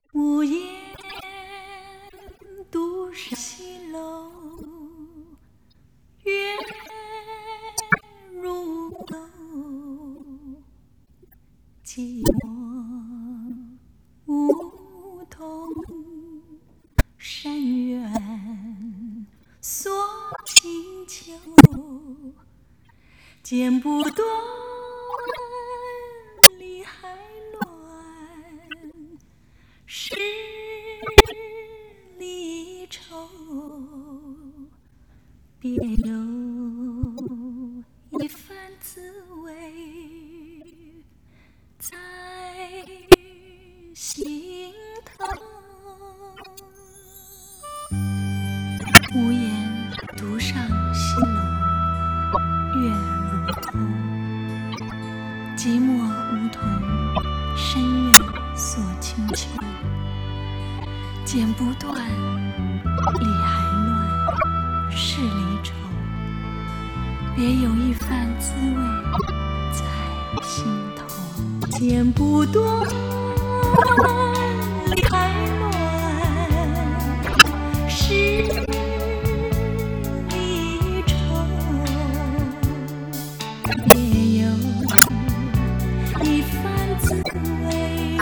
屋檐独上西楼，月如钩，寂寞梧桐山远锁清秋，剪不断理还乱，十里愁，别有一番滋味在心头。屋檐独上西楼，月如钩，寂寞梧桐深院锁清秋，剪不断理还乱，是离愁，别有一番滋味在心头。剪不断理还乱，是离愁，别有一番滋味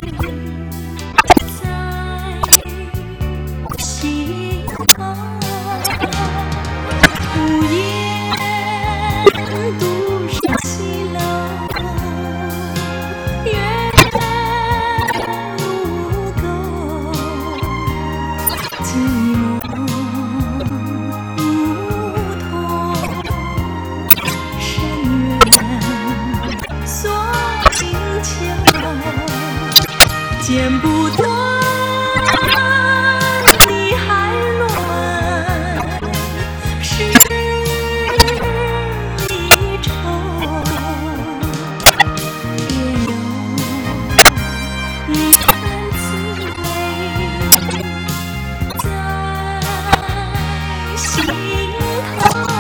在心头。屋檐独上西楼，月如钩，寂寞梧桐深院锁清秋，剪不断理还乱，是离愁，别有一番滋味在心头。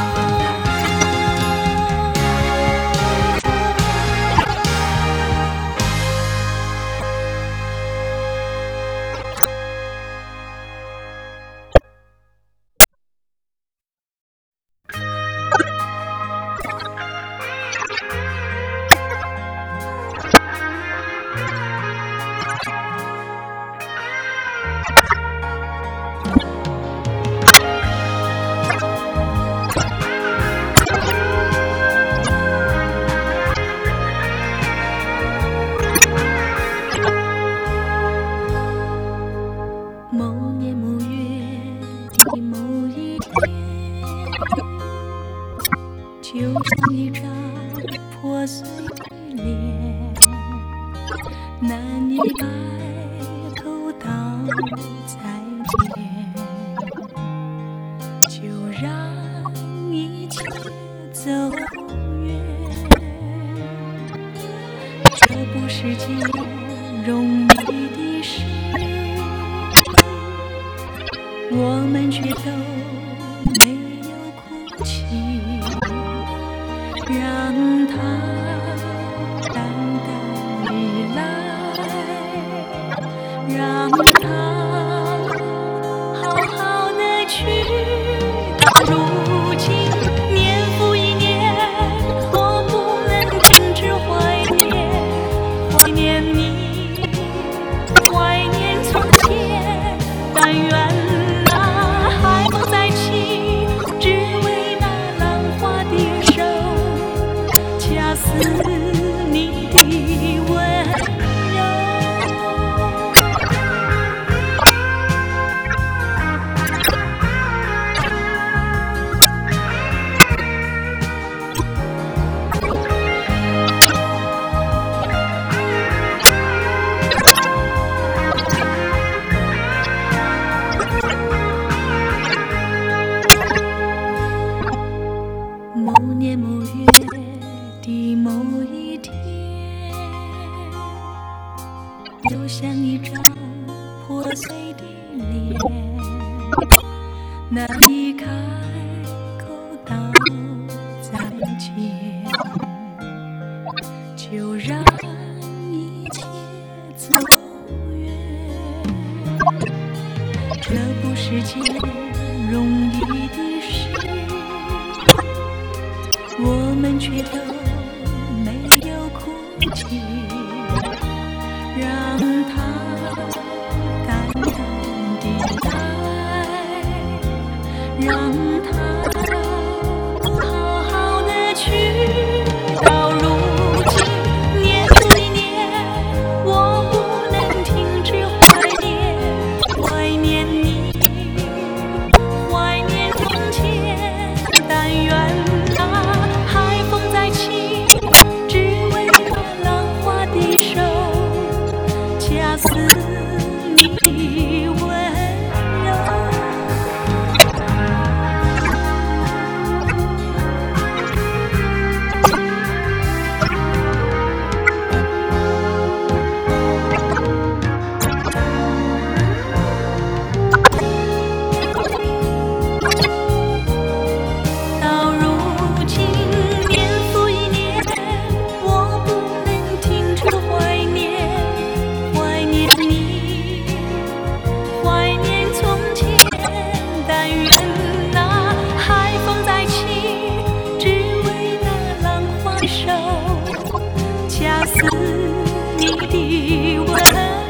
某年某月的某一天，就像一张破碎的脸，难以开口道再见，就让一切走远。这不是件容易的事，我们却都没有哭泣，让它淡淡地来，让它好好的去。到如今年复一年，我不能停止怀念，怀念你，怀念从前，但愿你的温柔。某年某月的某一天，又像一张破碎的脸，难以开口道再见，就让一切走远。 是件容易的事，我们却都没有哭泣，让它淡淡地来，让它好好的去。到如今年复一年，我不能停止怀念，怀念你，怀念从前。但愿那海风再起，只为那浪花的手，恰似你的温柔。到如今年复一年，我不能停止怀念，怀念你，怀念从前。但愿那海风再起，只为那浪花手，恰似你的温柔。